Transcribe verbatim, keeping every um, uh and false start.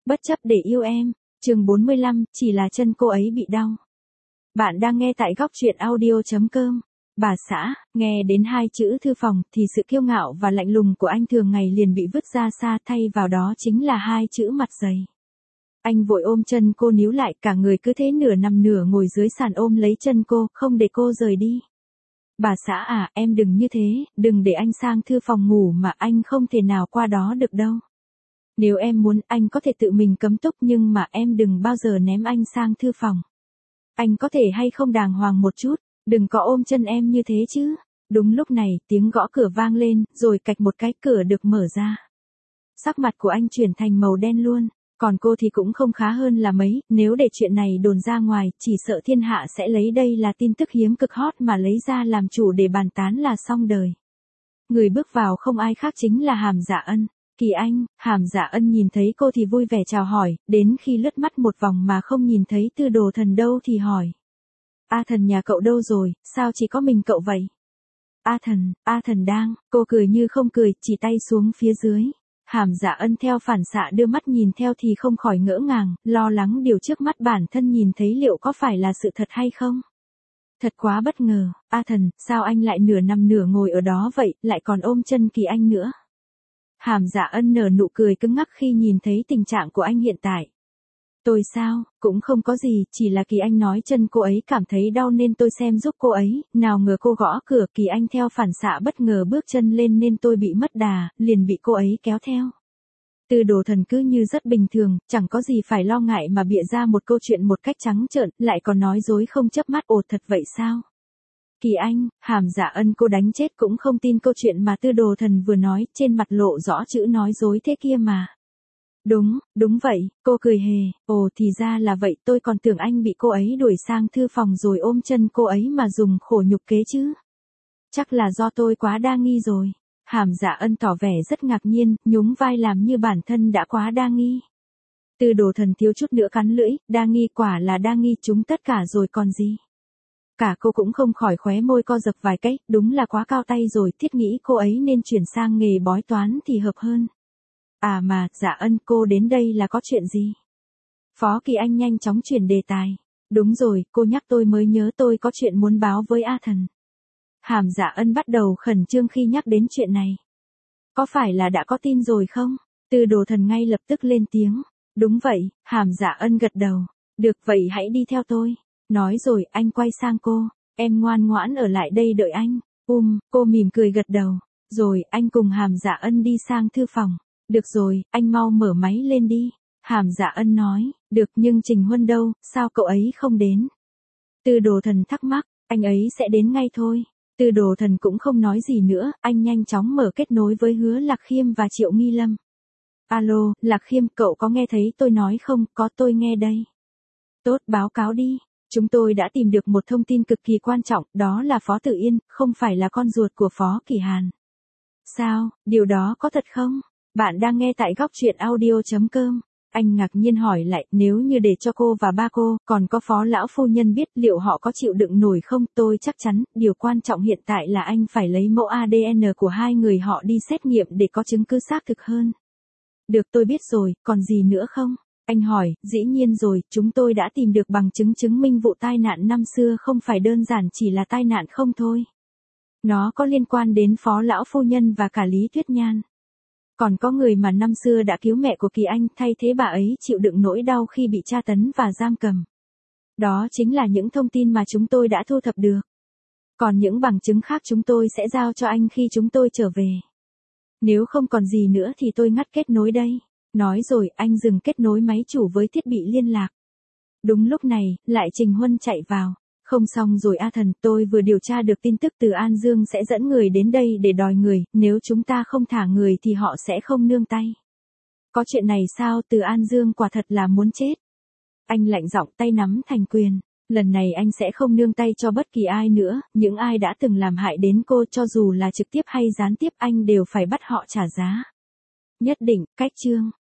Bất chấp để yêu em, chương bốn mươi lăm, chỉ là chân cô ấy bị đau. Bạn đang nghe tại góc truyện audio chấm com. Bà xã, nghe đến hai chữ thư phòng thì sự kiêu ngạo và lạnh lùng của anh thường ngày liền bị vứt ra xa, thay vào đó chính là hai chữ mặt dày. Anh vội ôm chân cô níu lại, cả người cứ thế nửa nằm nửa ngồi dưới sàn ôm lấy chân cô, không để cô rời đi. Bà xã à, em đừng như thế, đừng để anh sang thư phòng ngủ mà anh không thể nào qua đó được đâu. Nếu em muốn, anh có thể tự mình cấm túc, nhưng mà em đừng bao giờ ném anh sang thư phòng. Anh có thể hay không đàng hoàng một chút, đừng có ôm chân em như thế chứ. Đúng lúc này, tiếng gõ cửa vang lên, rồi cạch một cái cửa được mở ra. Sắc mặt của anh chuyển thành màu đen luôn, còn cô thì cũng không khá hơn là mấy, nếu để chuyện này đồn ra ngoài, chỉ sợ thiên hạ sẽ lấy đây là tin tức hiếm cực hot mà lấy ra làm chủ để bàn tán là xong đời. Người bước vào không ai khác chính là Hàm Dạ Ân. Kỳ Anh. Hàm Dạ Ân nhìn thấy cô thì vui vẻ chào hỏi, đến khi lướt mắt một vòng mà không nhìn thấy Tư Đồ Thần đâu thì hỏi. A Thần nhà cậu đâu rồi, sao chỉ có mình cậu vậy? A Thần, A Thần đang, cô cười như không cười, chỉ tay xuống phía dưới. Hàm Dạ Ân theo phản xạ đưa mắt nhìn theo thì không khỏi ngỡ ngàng, lo lắng điều trước mắt bản thân nhìn thấy liệu có phải là sự thật hay không. Thật quá bất ngờ. A Thần, sao anh lại nửa nằm nửa ngồi ở đó vậy, lại còn ôm chân Kỳ Anh nữa? Hàm Dạ Ân nở nụ cười cứng ngắc khi nhìn thấy tình trạng của anh hiện tại. Tôi sao, cũng không có gì, chỉ là Kỳ Anh nói chân cô ấy cảm thấy đau nên tôi xem giúp cô ấy, nào ngờ cô gõ cửa, Kỳ Anh theo phản xạ bất ngờ bước chân lên nên tôi bị mất đà, liền bị cô ấy kéo theo. Tư Đồ Thần cứ như rất bình thường, chẳng có gì phải lo ngại mà bịa ra một câu chuyện một cách trắng trợn, lại còn nói dối không chớp mắt. Ồ, thật vậy sao? Kỳ Anh. Hàm Dạ Ân cô đánh chết cũng không tin câu chuyện mà Tư Đồ Thần vừa nói, trên mặt lộ rõ chữ nói dối thế kia mà. Đúng, đúng vậy, cô cười hề, ồ thì ra là vậy, tôi còn tưởng anh bị cô ấy đuổi sang thư phòng rồi ôm chân cô ấy mà dùng khổ nhục kế chứ. Chắc là do tôi quá đa nghi rồi. Hàm Dạ Ân tỏ vẻ rất ngạc nhiên, nhún vai làm như bản thân đã quá đa nghi. Tư Đồ Thần thiếu chút nữa cắn lưỡi, đa nghi quả là đa nghi chúng tất cả rồi còn gì. Cả cô cũng không khỏi khóe môi co giật vài cái, đúng là quá cao tay rồi, thiết nghĩ cô ấy nên chuyển sang nghề bói toán thì hợp hơn. À mà, Dạ Ân, cô đến đây là có chuyện gì? Phó Kỳ Anh nhanh chóng chuyển đề tài. Đúng rồi, cô nhắc tôi mới nhớ tôi có chuyện muốn báo với A Thần. Hàm Dạ Ân bắt đầu khẩn trương khi nhắc đến chuyện này. Có phải là đã có tin rồi không? Tư Đồ Thần ngay lập tức lên tiếng. Đúng vậy. Hàm Dạ Ân gật đầu. Được vậy hãy đi theo tôi. Nói rồi, anh quay sang cô. Em ngoan ngoãn ở lại đây đợi anh. Um, cô mỉm cười gật đầu. Rồi, anh cùng Hàm Dạ Ân đi sang thư phòng. Được rồi, anh mau mở máy lên đi. Hàm Dạ Ân nói. Được, nhưng Trình Huân đâu, sao cậu ấy không đến? Tư Đồ Thần thắc mắc. Anh ấy sẽ đến ngay thôi. Tư Đồ Thần cũng không nói gì nữa, anh nhanh chóng mở kết nối với Hứa Lạc Khiêm và Triệu Nghi Lâm. Alo, Lạc Khiêm, cậu có nghe thấy tôi nói không? Có, tôi nghe đây. Tốt, báo cáo đi. Chúng tôi đã tìm được một thông tin cực kỳ quan trọng, đó là Phó Tử Yên, không phải là con ruột của Phó Kỳ Hàn. Sao, điều đó có thật không? Bạn đang nghe tại góc truyện audio chấm com. Anh ngạc nhiên hỏi lại, nếu như để cho cô và ba cô, còn có Phó lão phu nhân biết, liệu họ có chịu đựng nổi không? Tôi chắc chắn, điều quan trọng hiện tại là anh phải lấy mẫu a đê en của hai người họ đi xét nghiệm để có chứng cứ xác thực hơn. Được, tôi biết rồi, còn gì nữa không? Anh hỏi. Dĩ nhiên rồi, chúng tôi đã tìm được bằng chứng chứng minh vụ tai nạn năm xưa không phải đơn giản chỉ là tai nạn không thôi. Nó có liên quan đến Phó lão phu nhân và cả Lý Tuyết Nhan. Còn có người mà năm xưa đã cứu mẹ của Kỳ Anh, thay thế bà ấy chịu đựng nỗi đau khi bị tra tấn và giam cầm. Đó chính là những thông tin mà chúng tôi đã thu thập được. Còn những bằng chứng khác chúng tôi sẽ giao cho anh khi chúng tôi trở về. Nếu không còn gì nữa thì tôi ngắt kết nối đây. Nói rồi, anh dừng kết nối máy chủ với thiết bị liên lạc. Đúng lúc này, lại Trình Huân chạy vào. Không xong rồi A Thần, tôi vừa điều tra được tin tức từ An Dương sẽ dẫn người đến đây để đòi người, nếu chúng ta không thả người thì họ sẽ không nương tay. Có chuyện này sao? Từ An Dương quả thật là muốn chết. Anh lạnh giọng, tay nắm thành quyền. Lần này anh sẽ không nương tay cho bất kỳ ai nữa, những ai đã từng làm hại đến cô, cho dù là trực tiếp hay gián tiếp, anh đều phải bắt họ trả giá. Nhất định. Cách chương.